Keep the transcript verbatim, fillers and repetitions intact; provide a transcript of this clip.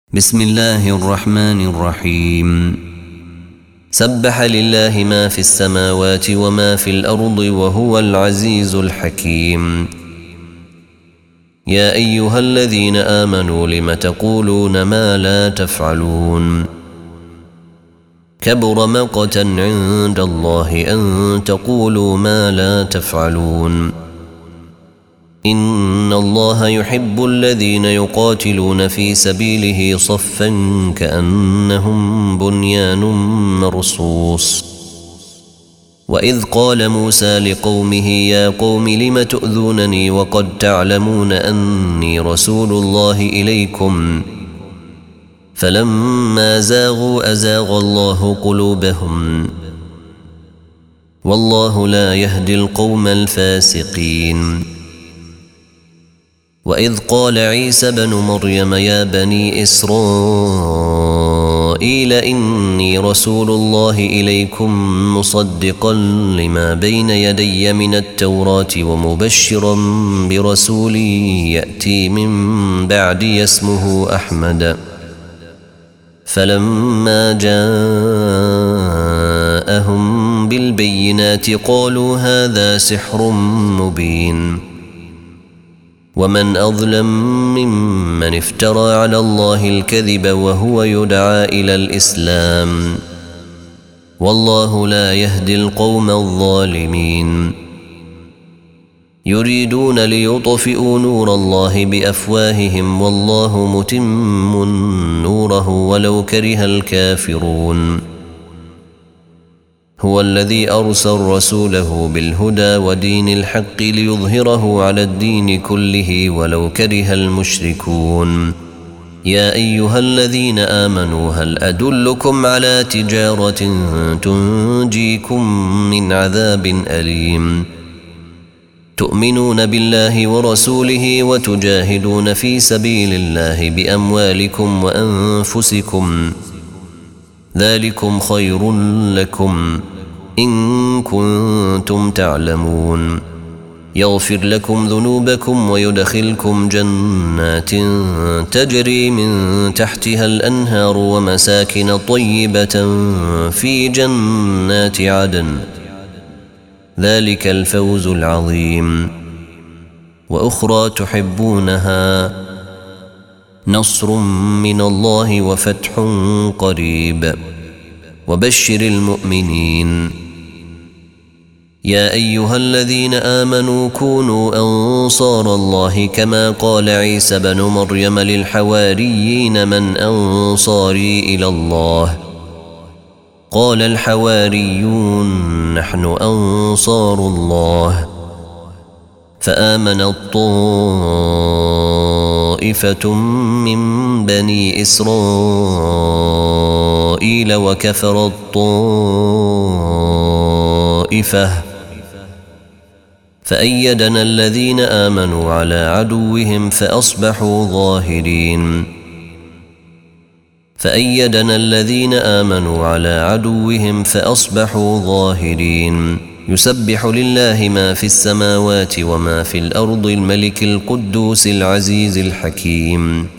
بسم الله الرحمن الرحيم. سبح لله ما في السماوات وما في الأرض وهو العزيز الحكيم. يا أيها الذين آمنوا لم تقولون ما لا تفعلون؟ كبر مقتا عند الله أن تقولوا ما لا تفعلون. إن الله يحب الذين يقاتلون في سبيله صفا كأنهم بنيان مرصوص. وإذ قال موسى لقومه يا قوم لم تؤذونني وقد تعلمون أني رسول الله إليكم فلما زاغوا أزاغ الله قلوبهم والله لا يهدي القوم الفاسقين. وإذ قال عيسى بن مريم يا بني إسرائيل إني رسول الله إليكم مصدقا لما بين يدي من التوراة ومبشرا برسول يأتي من بعدي اسمه أحمد. فلما جاءهم بالبينات قالوا هذا سحر مبين. ومن أظلم ممن افترى على الله الكذب وهو يدعى إلى الإسلام والله لا يهدي القوم الظالمين. يريدون ليطفئوا نور الله بأفواههم والله متم نوره ولو كره الكافرون. هو الذي أرسل رسوله بالهدى ودين الحق ليظهره على الدين كله ولو كره المشركون. يا أيها الذين آمنوا هل أدلكم على تجارة تنجيكم من عذاب أليم تؤمنون بالله ورسوله وتجاهدون في سبيل الله بأموالكم وأنفسكم ذلكم خير لكم إن كنتم تعلمون. يغفر لكم ذنوبكم ويدخلكم جنات تجري من تحتها الأنهار ومساكن طيبة في جنات عدن ذلك الفوز العظيم. وأخرى تحبونها نصر من الله وفتح قريب وبشر المؤمنين. يا أيها الذين آمنوا كونوا أنصار الله كما قال عيسى بن مريم للحواريين من أنصاري إلى الله قال الحواريون نحن أنصار الله. فآمن الطائفة من بني إسرائيل وكفر الطائفة فأيدنا الذين آمنوا على عدوهم فأصبحوا ظاهرين. فأيدنا الذين آمنوا على عدوهم فأصبحوا ظاهرين. يسبح لله ما في السماوات وما في الأرض الملك القدوس العزيز الحكيم.